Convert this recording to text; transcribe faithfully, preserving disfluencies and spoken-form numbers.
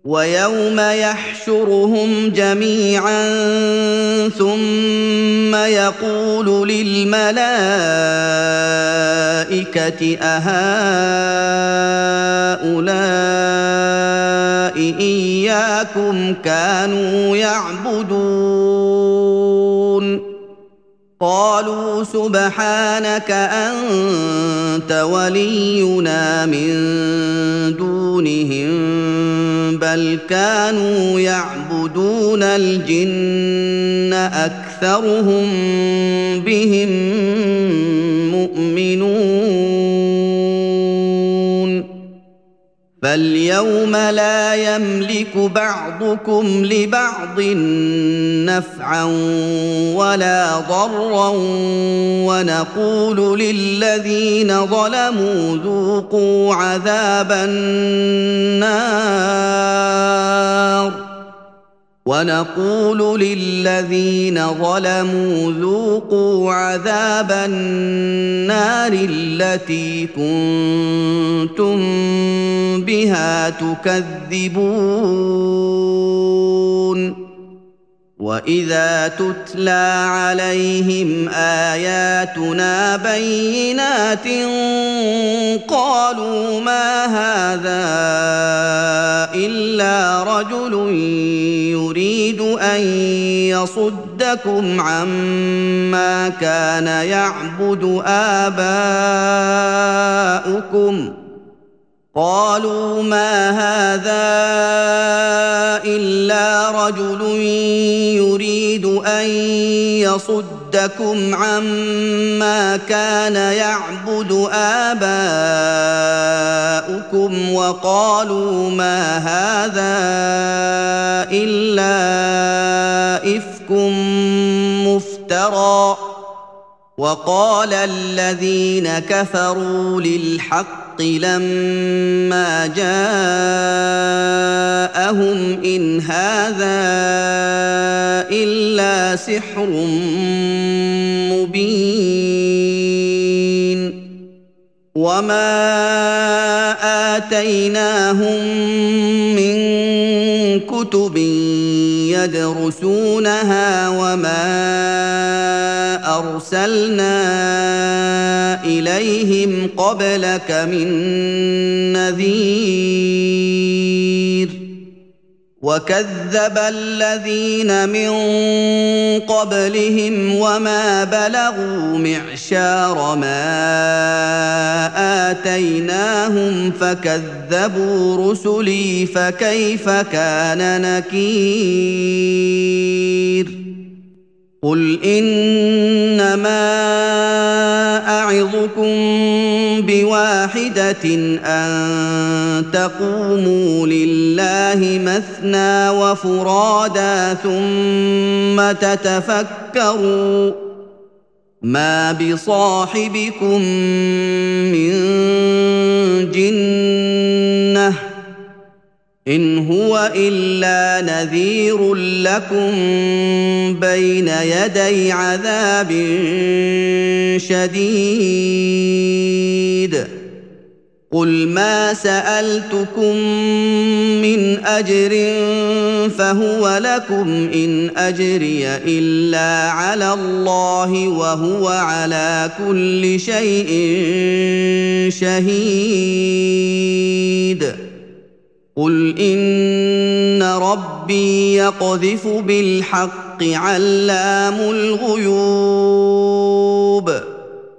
ويوم يحشرهم جميعا ثم يقول للملائكة أهؤلاء إياكم كانوا يعبدون قالوا سبحانك أنت ولينا من دونهم بل كانوا يعبدون الجن أكثرهم بهم مؤمنون فاليوم لا يملك بعضكم لبعض نفعا ولا ضرا ونقول للذين ظلموا ذوقوا عذاب النار ونقول للذين ظلموا ذوقوا عذاب النار التي كنتم بها تكذبون وإذا تتلى عليهم آياتنا بينات قالوا ما هذا إلا رجل يريد أن يصدكم عما كان يعبد آباؤكم قالوا ما هذا إلا رجل يريد أن يصدكم عما كان يعبد آباؤكم وقالوا ما هذا إلا إفك مفترى وقال الذين كفروا للحق لما جاءهم إن هذا إلا سحر مبين وما آتيناهم من كتب يدرسونها وما أرسلنا إليهم قبلك من نذير وكذب الذين من قبلهم وما بلغوا معشار ما آتيناهم فكذبوا رسلي فكيف كان نكير قل إنما أعظكم بواحدة أن تقوموا لله مثنى وفرادا ثم تتفكروا ما بصاحبكم من جنة إن هو إلا نذير لكم بين يدي عذاب شديد قل ما سألتكم من أجر فهو لكم إن أجري إلا على الله وهو على كل شيء شهيد قل إن ربي يقذف بالحق علام الغيوب